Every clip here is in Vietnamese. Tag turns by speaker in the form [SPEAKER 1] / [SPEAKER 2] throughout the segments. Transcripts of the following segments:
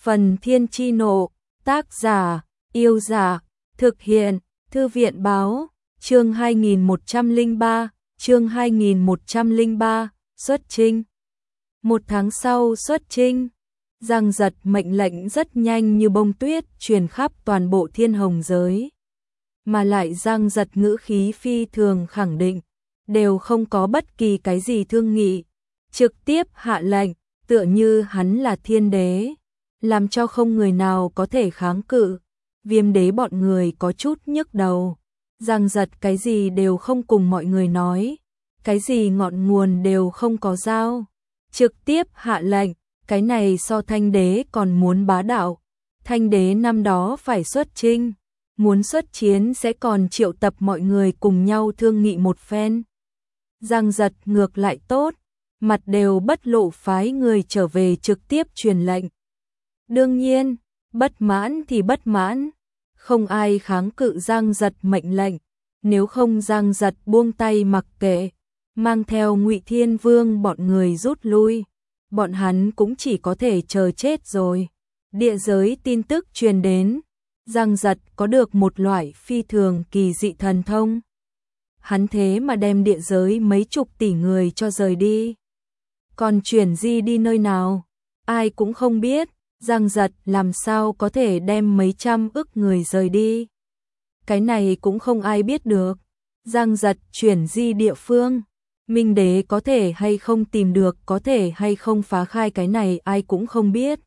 [SPEAKER 1] Phần Thiên Chi Nộ, tác giả, Yêu Giả, thực hiện, Thư viện Báo, chương 2103, xuất chinh. 1 tháng sau xuất chinh, Giang Giật mệnh lệnh rất nhanh như bông tuyết truyền khắp toàn bộ Thiên Hồng giới. Mà lại Giang Giật ngữ khí phi thường khẳng định, đều không có bất kỳ cái gì thương nghị, trực tiếp hạ lệnh, tựa như hắn là thiên đế, làm cho không người nào có thể kháng cự. Viêm đế bọn người có chút nhức đầu, Giang Giật cái gì đều không cùng mọi người nói, cái gì ngọn nguồn đều không có giao, trực tiếp hạ lệnh, cái này so Thanh đế còn muốn bá đạo. Thanh đế năm đó phải xuất chinh, muốn xuất chiến sẽ còn triệu tập mọi người cùng nhau thương nghị một phen. Giang Giật ngược lại tốt, mặt đều bất lộ phái người trở về trực tiếp truyền lệnh. Đương nhiên, bất mãn thì bất mãn, không ai kháng cự Giang Giật mệnh lệnh, nếu không Giang Giật buông tay mặc kệ, mang theo Ngụy Thiên Vương bọn người rút lui, bọn hắn cũng chỉ có thể chờ chết rồi. Địa giới tin tức truyền đến, Giang Giật có được một loại phi thường kỳ dị thần thông. Hắn thế mà đem địa giới mấy chục tỷ người cho rời đi. Còn chuyển di đi nơi nào, ai cũng không biết. Giang Giật làm sao có thể đem mấy trăm ức người rời đi. Cái này cũng không ai biết được. Giang Giật chuyển di địa phương, Minh đế có thể hay không tìm được, có thể hay không phá khai, cái này ai cũng không biết.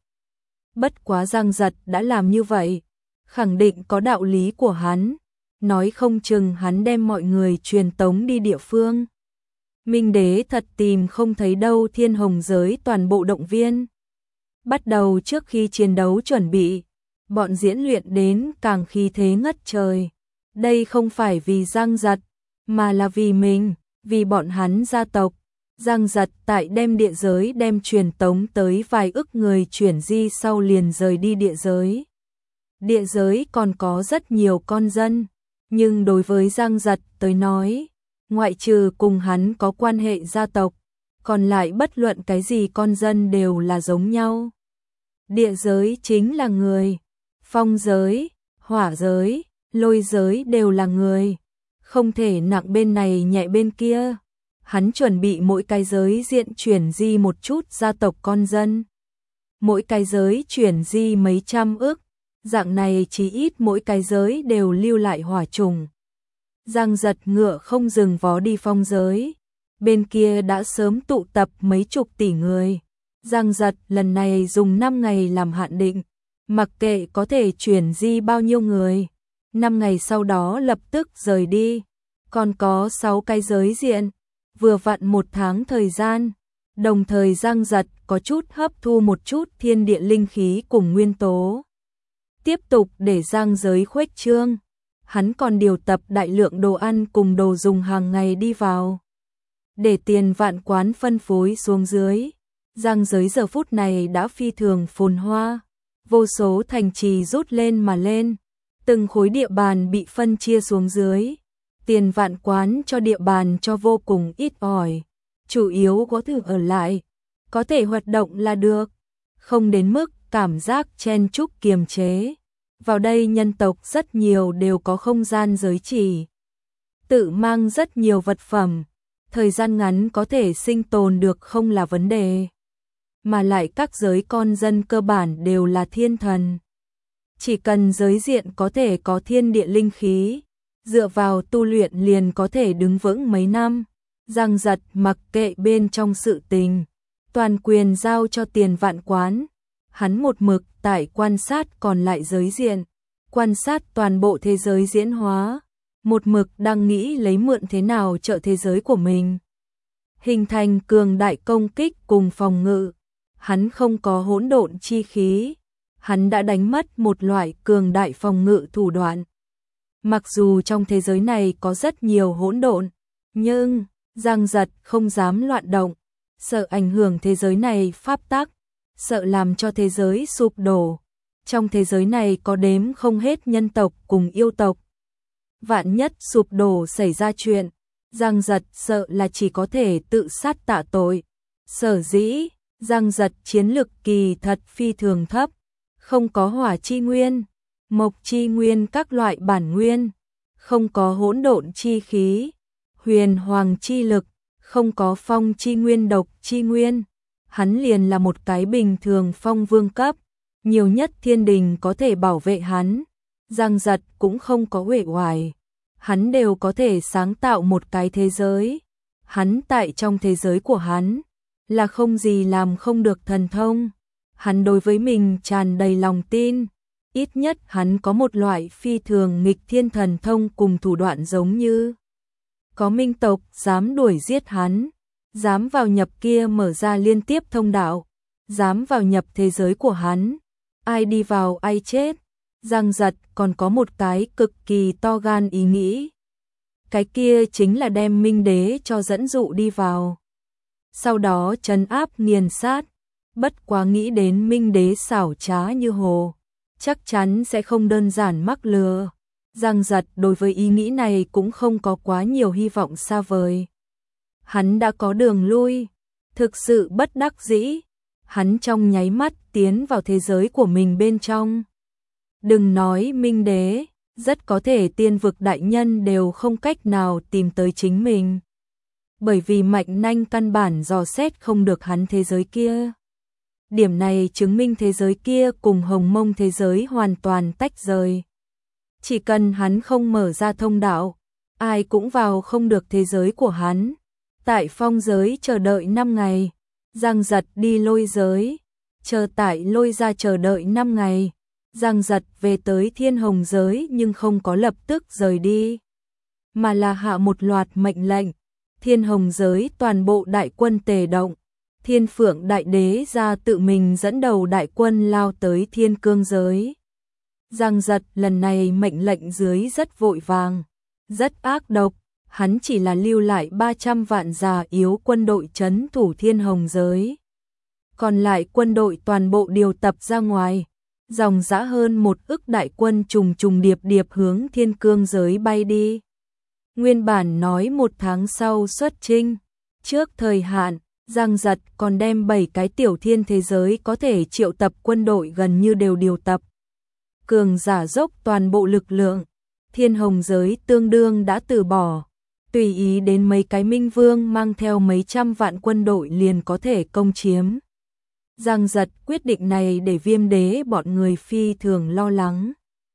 [SPEAKER 1] Bất quá Giang Giật đã làm như vậy, khẳng định có đạo lý của hắn, nói không chừng hắn đem mọi người truyền tống đi địa phương. Minh đế thật tìm không thấy đâu. Thiên Hồng giới toàn bộ động viên. Bắt đầu trước khi chiến đấu chuẩn bị, bọn diễn luyện đến càng khí thế ngất trời. Đây không phải vì Giang Giật, mà là vì mình, vì bọn hắn gia tộc. Giang Giật tại đem địa giới đem truyền tống tới vài ức người chuyển di sau liền rời đi địa giới. Địa giới còn có rất nhiều con dân, nhưng đối với Giang Giật tới nói, ngoại trừ cùng hắn có quan hệ gia tộc, còn lại bất luận cái gì con dân đều là giống nhau. Địa giới chính là người, phong giới, hỏa giới, lôi giới đều là người, không thể nặng bên này nhẹ bên kia. Hắn chuẩn bị mỗi cái giới diện chuyển di một chút gia tộc con dân. Mỗi cái giới chuyển di mấy trăm ức, dạng này chỉ ít mỗi cái giới đều lưu lại hỏa trùng. Giang Giật ngựa không dừng vó đi phong giới, bên kia đã sớm tụ tập mấy chục tỷ người. Giang Giật lần này dùng 5 ngày làm hạn định, mặc kệ có thể chuyển di bao nhiêu người, 5 ngày sau đó lập tức rời đi. Còn có 6 cái giới diện, vừa vặn 1 tháng thời gian, đồng thời Giang Giật có chút hấp thu một chút thiên địa linh khí cùng nguyên tố. Tiếp tục để Giang giới khuếch trương, hắn còn điều tập đại lượng đồ ăn cùng đồ dùng hàng ngày đi vào, để Tiền Vạn Quán phân phối xuống dưới. Giang giới giờ phút này đã phi thường phồn hoa, vô số thành trì rút lên mà lên, từng khối địa bàn bị phân chia xuống dưới. Tiền Vạn Quán cho địa bàn cho vô cùng ít ỏi, chủ yếu có thể ở lại, có thể hoạt động là được, không đến mức cảm giác chen chúc kiềm chế. Vào đây nhân tộc rất nhiều đều có không gian giới chỉ, tự mang rất nhiều vật phẩm, thời gian ngắn có thể sinh tồn được không là vấn đề. Mà lại các giới con dân cơ bản đều là thiên thần. Chỉ cần giới diện có thể có thiên địa linh khí, dựa vào tu luyện liền có thể đứng vững mấy năm. Giang Giật mặc kệ bên trong sự tình, toàn quyền giao cho Tiền Vạn Quán. Hắn một mực tại quan sát còn lại giới diện, quan sát toàn bộ thế giới diễn hóa, một mực đang nghĩ lấy mượn thế nào trợ thế giới của mình, hình thành cường đại công kích cùng phòng ngự. Hắn không có hỗn độn chi khí, hắn đã đánh mất một loại cường đại phòng ngự thủ đoạn. Mặc dù trong thế giới này có rất nhiều hỗn độn, nhưng Giang Giật không dám loạn động, sợ ảnh hưởng thế giới này pháp tắc, sợ làm cho thế giới sụp đổ. Trong thế giới này có đếm không hết nhân tộc cùng yêu tộc. Vạn nhất sụp đổ xảy ra chuyện, Giang Giật sợ là chỉ có thể tự sát tạ tội. Sở dĩ Giang Giật chiến lực kỳ thật phi thường thấp, không có hỏa chi nguyên, mộc chi nguyên các loại bản nguyên, không có hỗn độn chi khí, huyền hoàng chi lực, không có phong chi nguyên độc chi nguyên. Hắn liền là một cái bình thường phong vương cấp, nhiều nhất thiên đình có thể bảo vệ hắn, Giang Giật cũng không có uể oải, hắn đều có thể sáng tạo một cái thế giới. Hắn tại trong thế giới của hắn là không gì làm không được thần thông. Hắn đối với mình tràn đầy lòng tin, ít nhất hắn có một loại phi thường nghịch thiên thần thông cùng thủ đoạn giống như có minh tộc dám đuổi giết hắn, dám vào nhập kia mở ra liên tiếp thông đạo, dám vào nhập thế giới của hắn, ai đi vào ai chết. Giang Giật còn có một cái cực kỳ to gan ý nghĩ, cái kia chính là đem Minh Đế cho dẫn dụ đi vào, sau đó trấn áp nghiền sát. Bất quá nghĩ đến Minh Đế xảo trá như hồ, chắc chắn sẽ không đơn giản mắc lừa. Giang Giật đối với ý nghĩ này cũng không có quá nhiều hy vọng xa vời. Hắn đã có đường lui, thực sự bất đắc dĩ, hắn trong nháy mắt tiến vào thế giới của mình bên trong. Đừng nói Minh Đế, rất có thể tiên vực đại nhân đều không cách nào tìm tới chính mình. Bởi vì Mạnh Nanh căn bản dò xét không được hắn thế giới kia. Điểm này chứng minh thế giới kia cùng Hồng Mông thế giới hoàn toàn tách rời. Chỉ cần hắn không mở ra thông đạo, ai cũng vào không được thế giới của hắn. Tại phong giới chờ đợi 5 ngày, Giang Giật đi lôi giới, chờ tại lôi ra chờ đợi 5 ngày. Giang Giật về tới Thiên Hồng giới nhưng không có lập tức rời đi, mà là hạ một loạt mệnh lệnh. Thiên Hồng giới toàn bộ đại quân tề động, Thiên Phượng Đại Đế ra tự mình dẫn đầu đại quân lao tới Thiên Cương giới. Giang Giật lần này mệnh lệnh dưới rất vội vàng, rất ác độc, hắn chỉ là lưu lại 300 vạn già yếu quân đội trấn thủ Thiên Hồng giới. Còn lại quân đội toàn bộ điều tập ra ngoài, dòng dã hơn 1 ức đại quân trùng trùng điệp điệp hướng Thiên Cương giới bay đi. Nguyên bản nói 1 tháng sau xuất chinh, trước thời hạn, Giang Giật còn đem 7 cái tiểu thiên thế giới có thể triệu tập quân đội gần như đều điều tập. Cường giả dốc toàn bộ lực lượng, Thiên Hồng giới tương đương đã từ bỏ, tùy ý đến mấy cái minh vương mang theo mấy trăm vạn quân đội liền có thể công chiếm. Giang Giật quyết định này để Viêm Đế bọn người phi thường lo lắng.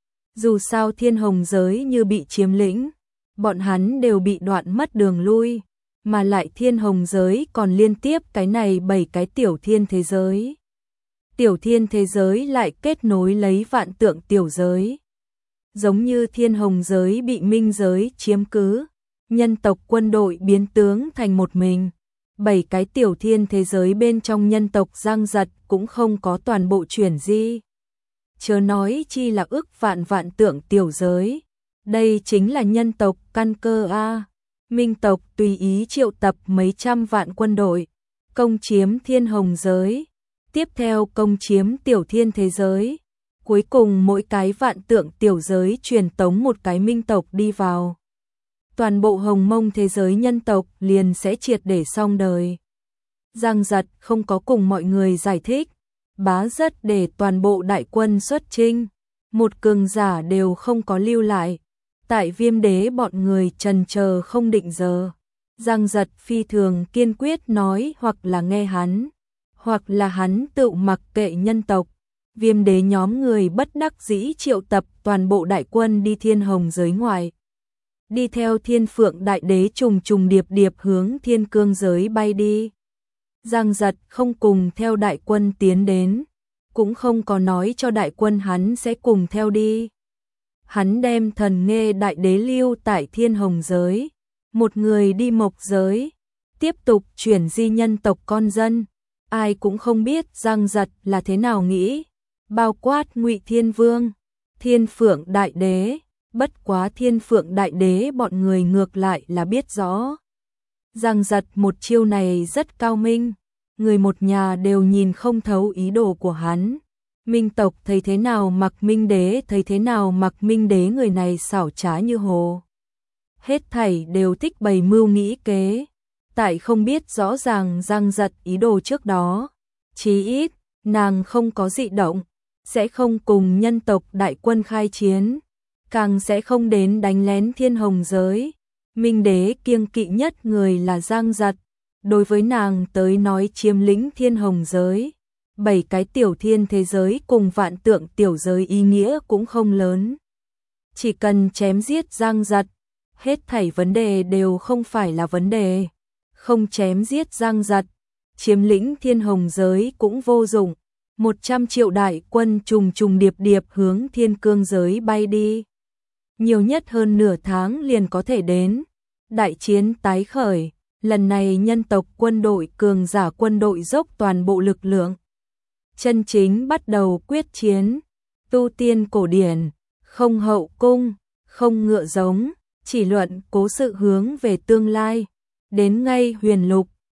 [SPEAKER 1] Dù sao Thiên Hồng giới như bị chiếm lĩnh, bọn hắn đều bị đoạn mất đường lui, mà lại Thiên Hồng giới còn liên tiếp cái này 7 cái tiểu thiên thế giới. Tiểu thiên thế giới lại kết nối lấy vạn tượng tiểu giới. Giống như Thiên Hồng giới bị minh giới chiếm cứ, nhân tộc quân đội biến tướng thành một mình. 7 cái tiểu thiên thế giới bên trong nhân tộc Giang Giật cũng không có toàn bộ chuyển di. Chớ nói chi là ức vạn vạn tượng tiểu giới. Đây chính là nhân tộc căn cơ a. Minh tộc tùy ý triệu tập mấy trăm vạn quân đội, công chiếm Thiên Hồng giới, tiếp theo công chiếm tiểu thiên thế giới, cuối cùng mỗi cái vạn tượng tiểu giới truyền tống một cái minh tộc đi vào. Toàn bộ Hồng Mông thế giới nhân tộc liền sẽ triệt để xong đời. Giang Giật không có cùng mọi người giải thích, bá rất để toàn bộ đại quân xuất chinh, một cường giả đều không có lưu lại. Tại Viêm Đế bọn người trần chờ không định giờ, Giang Giật phi thường kiên quyết nói hoặc là nghe hắn, hoặc là hắn tự mặc kệ nhân tộc. Viêm Đế nhóm người bất đắc dĩ triệu tập toàn bộ đại quân đi Thiên Hồng giới ngoài. Đi theo Thiên Phượng Đại Đế trùng trùng điệp điệp hướng Thiên Cương giới bay đi. Giang Giật không cùng theo đại quân tiến đến, cũng không có nói cho đại quân hắn sẽ cùng theo đi. Hắn đem Thần Nghê Đại Đế lưu tại Thiên Hồng giới, một người đi Mộc giới, tiếp tục chuyển di nhân tộc con dân. Ai cũng không biết Giang Giật là thế nào nghĩ, bao quát Ngụy Thiên Vương, Thiên Phượng Đại Đế, bất quá Thiên Phượng Đại Đế bọn người ngược lại là biết rõ. Giang Giật một chiêu này rất cao minh, người một nhà đều nhìn không thấu ý đồ của hắn. Minh tộc thấy thế nào mặc Minh Đế thấy thế nào mặc Minh Đế, người này xảo trá như hồ. Hết thảy đều thích bày mưu nghĩ kế, tại không biết rõ ràng Giang Giật ý đồ trước đó, chí ít nàng không có dị động, sẽ không cùng nhân tộc đại quân khai chiến, càng sẽ không đến đánh lén thiên hồng giới. Minh đế kiêng kỵ nhất người là Giang Giật, đối với nàng tới nói chiếm lĩnh thiên hồng giới, 7 cái tiểu thiên thế giới cùng vạn tượng tiểu giới ý nghĩa cũng không lớn. Chỉ cần chém giết Giang Giật, hết thảy vấn đề đều không phải là vấn đề. Không chém giết Giang Giật, chiếm lĩnh thiên hồng giới cũng vô dụng. 100 triệu đại quân trùng trùng điệp điệp hướng thiên cương giới bay đi. Nhiều nhất hơn nửa tháng liền có thể đến. Đại chiến tái khởi, lần này nhân tộc quân đội cường giả quân đội dốc toàn bộ lực lượng. Chân chính bắt đầu quyết chiến, tu tiên cổ điển, không hậu cung, không ngựa giống, chỉ luận cố sự hướng về tương lai. Đến ngay huyền lục,